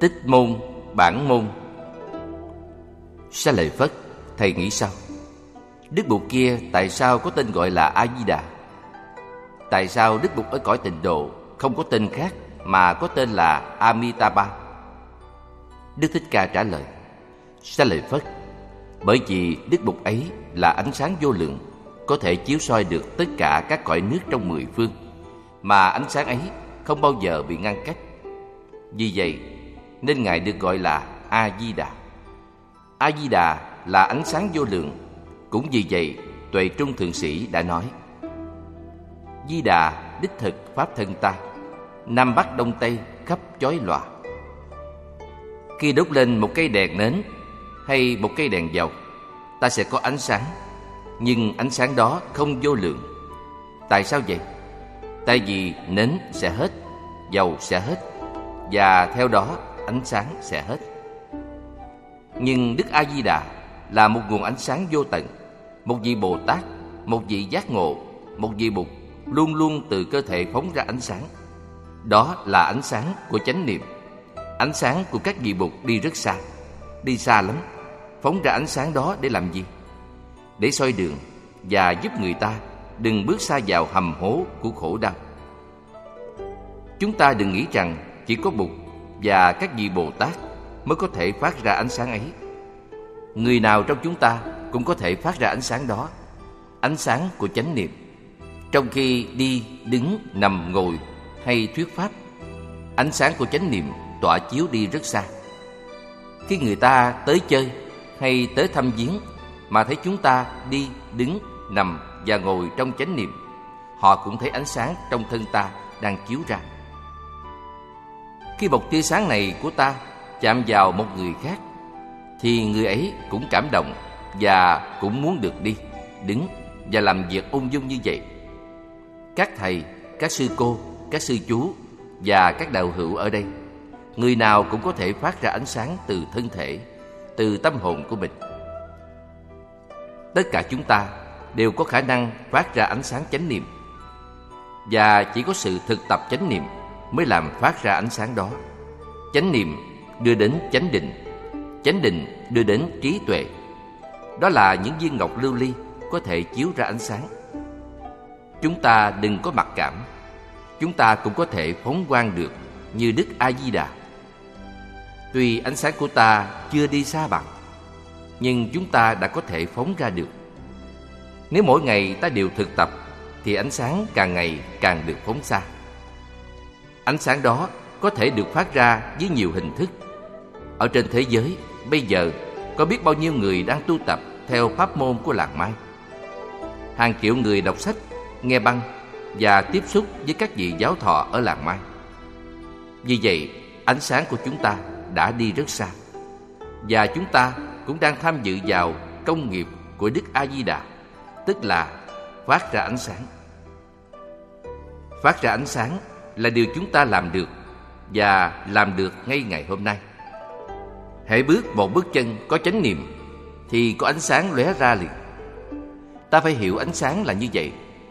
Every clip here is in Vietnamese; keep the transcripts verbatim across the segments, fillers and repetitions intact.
Tích môn, bản môn. Sa Lợi Phất, thầy nghĩ sao? Đức Bụt kia tại sao có tên gọi là A-di-đà? Tại sao Đức Bụt ở cõi Tịnh Độ không có tên khác mà có tên là Amitabha? Đức Thích Ca trả lời: Sa Lợi Phất, bởi vì Đức Bụt ấy là ánh sáng vô lượng, có thể chiếu soi được tất cả các cõi nước trong mười phương, mà ánh sáng ấy không bao giờ bị ngăn cách. Vì vậy nên Ngài được gọi là A-di-đà. A-di-đà là ánh sáng vô lượng. Cũng vì vậy Tuệ Trung Thượng Sĩ đã nói: Di Đà đích thực pháp thân ta, Nam Bắc Đông Tây khắp chói lòa. Khi đốt lên một cây đèn nến hay một cây đèn dầu, ta sẽ có ánh sáng, nhưng ánh sáng đó không vô lượng. Tại sao vậy? Tại vì nến sẽ hết, dầu sẽ hết, và theo đó ánh sáng sẽ hết. Nhưng Đức A-di-đà là một nguồn ánh sáng vô tận, một vị Bồ Tát, một vị giác ngộ, một vị Bụt, luôn luôn từ cơ thể phóng ra ánh sáng. Đó là ánh sáng của chánh niệm. Ánh sáng của các vị Bụt đi rất xa, đi xa lắm. Phóng ra ánh sáng đó để làm gì? Để soi đường và giúp người ta đừng bước xa vào hầm hố của khổ đau. Chúng ta đừng nghĩ rằng chỉ có Bụt và các vị Bồ Tát mới có thể phát ra ánh sáng ấy. Người nào trong chúng ta cũng có thể phát ra ánh sáng đó, ánh sáng của chánh niệm. Trong khi đi, đứng, nằm, ngồi hay thuyết pháp, ánh sáng của chánh niệm tỏa chiếu đi rất xa. Khi người ta tới chơi hay tới thăm viếng mà thấy chúng ta đi, đứng, nằm và ngồi trong chánh niệm, họ cũng thấy ánh sáng trong thân ta đang chiếu ra. Khi một tia sáng này của ta chạm vào một người khác, thì người ấy cũng cảm động và cũng muốn được đi, đứng và làm việc ung dung như vậy. Các thầy, các sư cô, các sư chú và các đạo hữu ở đây, người nào cũng có thể phát ra ánh sáng từ thân thể, từ tâm hồn của mình. Tất cả chúng ta đều có khả năng phát ra ánh sáng chánh niệm, và chỉ có sự thực tập chánh niệm mới làm phát ra ánh sáng đó. Chánh niệm đưa đến chánh định, chánh định đưa đến trí tuệ. Đó là những viên ngọc lưu ly có thể chiếu ra ánh sáng. Chúng ta đừng có mặc cảm. Chúng ta cũng có thể phóng quang được như Đức A-di-đà. Tuy ánh sáng của ta chưa đi xa bằng, nhưng chúng ta đã có thể phóng ra được. Nếu mỗi ngày ta đều thực tập, thì ánh sáng càng ngày càng được phóng xa. Ánh sáng đó có thể được phát ra với nhiều hình thức. Ở trên thế giới bây giờ có biết bao nhiêu người đang tu tập theo pháp môn của làng Mai. Hàng triệu người đọc sách, nghe băng và tiếp xúc với các vị giáo thọ ở làng Mai. Vì vậy, ánh sáng của chúng ta đã đi rất xa, và chúng ta cũng đang tham dự vào công nghiệp của Đức A-di-đà, tức là phát ra ánh sáng. Phát ra ánh sáng là điều chúng ta làm được, và làm được ngay ngày hôm nay. Hễ bước một bước chân có chánh niệm thì có ánh sáng lóe ra liền. Ta phải hiểu ánh sáng là như vậy.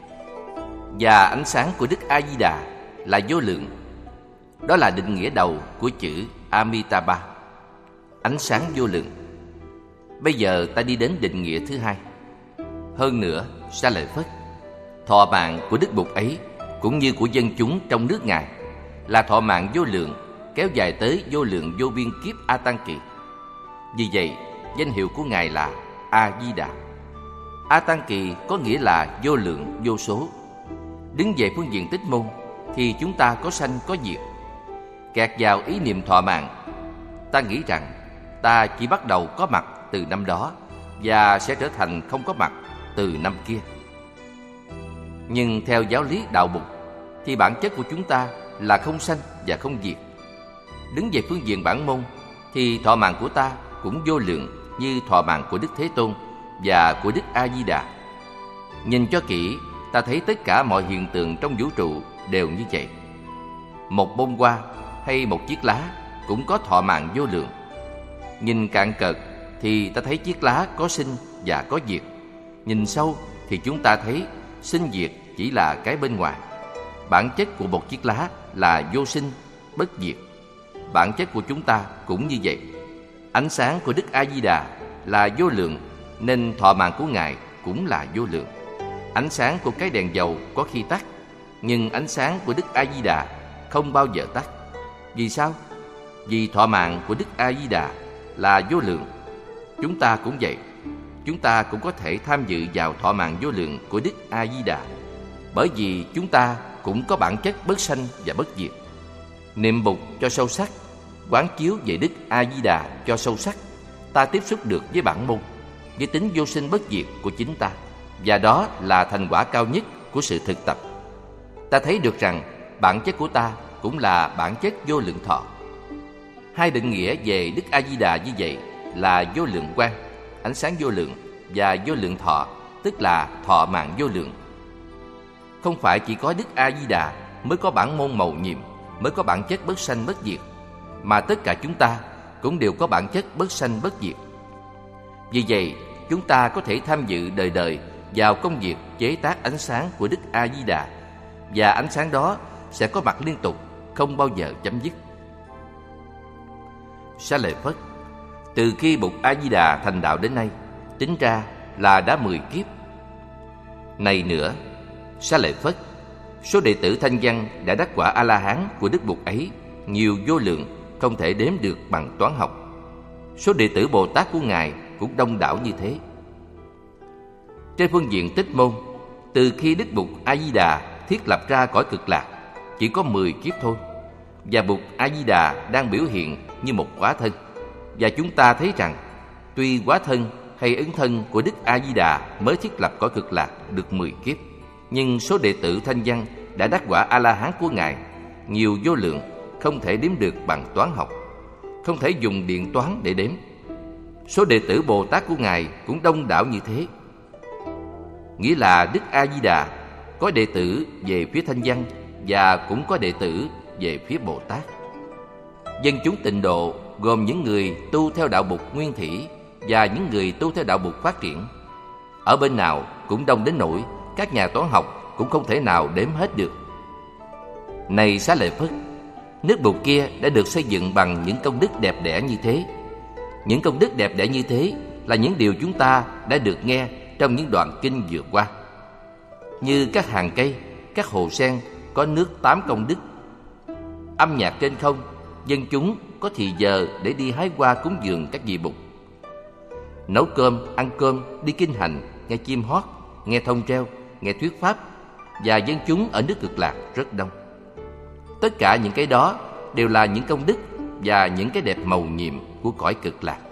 Và ánh sáng của Đức A-di-đà là vô lượng. Đó là định nghĩa đầu của chữ Amitabha, ánh sáng vô lượng. Bây giờ ta đi đến định nghĩa thứ hai. Hơn nữa, Sa Lợi Phất, thọ mạng của Đức Bụt ấy cũng như của dân chúng trong nước Ngài là thọ mạng vô lượng, kéo dài tới vô lượng vô biên kiếp A Tăng Kỳ. Vì vậy, danh hiệu của Ngài là A-di-đà. A Tăng Kỳ có nghĩa là vô lượng, vô số. Đứng về phương diện tích môn thì chúng ta có sanh có diệt. Kẹt vào ý niệm thọ mạng, ta nghĩ rằng ta chỉ bắt đầu có mặt từ năm đó và sẽ trở thành không có mặt từ năm kia. Nhưng theo giáo lý đạo Bụt thì bản chất của chúng ta là không sanh và không diệt. Đứng về phương diện bản môn thì thọ mạng của ta cũng vô lượng như thọ mạng của Đức Thế Tôn và của Đức A-di-đà. Nhìn cho kỹ, ta thấy tất cả mọi hiện tượng trong vũ trụ đều như vậy. Một bông hoa hay một chiếc lá cũng có thọ mạng vô lượng. Nhìn cạn cợt thì ta thấy chiếc lá có sinh và có diệt. Nhìn sâu thì chúng ta thấy sinh diệt chỉ là cái bên ngoài. Bản chất của một chiếc lá là vô sinh, bất diệt. bản chất của chúng ta cũng như vậy. Ánh sáng của Đức A Di Đà là vô lượng, nên thọ mạng của Ngài cũng là vô lượng. Ánh sáng của cái đèn dầu có khi tắt, nhưng ánh sáng của Đức A Di Đà không bao giờ tắt. Vì sao? Vì thọ mạng của Đức A Di Đà là vô lượng. Chúng ta cũng vậy. Chúng ta cũng có thể tham dự vào thọ mạng vô lượng của Đức A Di Đà, bởi vì chúng ta cũng có bản chất bất sanh và bất diệt. Niệm Bụt cho sâu sắc, quán chiếu về Đức A Di Đà cho sâu sắc, ta tiếp xúc được với bản môn, với tính vô sinh bất diệt của chính ta, và đó là thành quả cao nhất của sự thực tập. Ta thấy được rằng bản chất của ta cũng là bản chất vô lượng thọ. Hai định nghĩa về Đức A Di Đà như vậy là vô lượng quang, ánh sáng vô lượng, và vô lượng thọ, tức là thọ mạng vô lượng. Không phải chỉ có Đức A Di Đà mới có bản môn mầu nhiệm, mới có bản chất bất sanh bất diệt, mà tất cả chúng ta cũng đều có bản chất bất sanh bất diệt. Vì vậy, chúng ta có thể tham dự đời đời vào công việc chế tác ánh sáng của Đức A Di Đà, và ánh sáng đó sẽ có mặt liên tục, không bao giờ chấm dứt. Xá Lợi Phất, từ khi Bụt A Di Đà thành đạo đến nay, tính ra là đã mười kiếp. Này nữa, Xá Lợi Phất, số đệ tử Thanh Văn đã đắc quả A-la-hán của Đức Bụt ấy nhiều vô lượng, không thể đếm được bằng toán học. Số đệ tử Bồ Tát của Ngài cũng đông đảo như thế. Trên phương diện tích môn, từ khi Đức Bụt A Di Đà thiết lập ra cõi Cực Lạc, chỉ có mười kiếp thôi, và Bụt A Di Đà đang biểu hiện như một hóa thân. Và chúng ta thấy rằng, tuy hóa thân hay ứng thân của Đức A Di Đà mới thiết lập cõi Cực Lạc được mười kiếp, nhưng số đệ tử Thanh Văn đã đắc quả A-la-hán của Ngài nhiều vô lượng, không thể đếm được bằng toán học, không thể dùng điện toán để đếm. Số đệ tử Bồ Tát của Ngài cũng đông đảo như thế. Nghĩa là Đức A Di Đà có đệ tử về phía Thanh Văn và cũng có đệ tử về phía Bồ Tát. Dân chúng Tịnh Độ gồm những người tu theo đạo Bụt nguyên thủy và những người tu theo đạo Bụt phát triển. Ở bên nào cũng đông đến nỗi các nhà toán học cũng không thể nào đếm hết được. Này Xá Lợi Phất, nước Bụt kia đã được xây dựng bằng những công đức đẹp đẽ như thế. Những công đức đẹp đẽ như thế là những điều chúng ta đã được nghe trong những đoạn kinh vừa qua. Như các hàng cây, các hồ sen có nước tám công đức. Âm nhạc trên không, dân chúng có thì giờ để đi hái hoa cúng dường các vị Bụt. Nấu cơm, ăn cơm, đi kinh hành, nghe chim hót, nghe thông treo, nghe thuyết pháp, và dân chúng ở nước Cực Lạc rất đông. Tất cả những cái đó đều là những công đức và những cái đẹp mầu nhiệm của cõi Cực Lạc.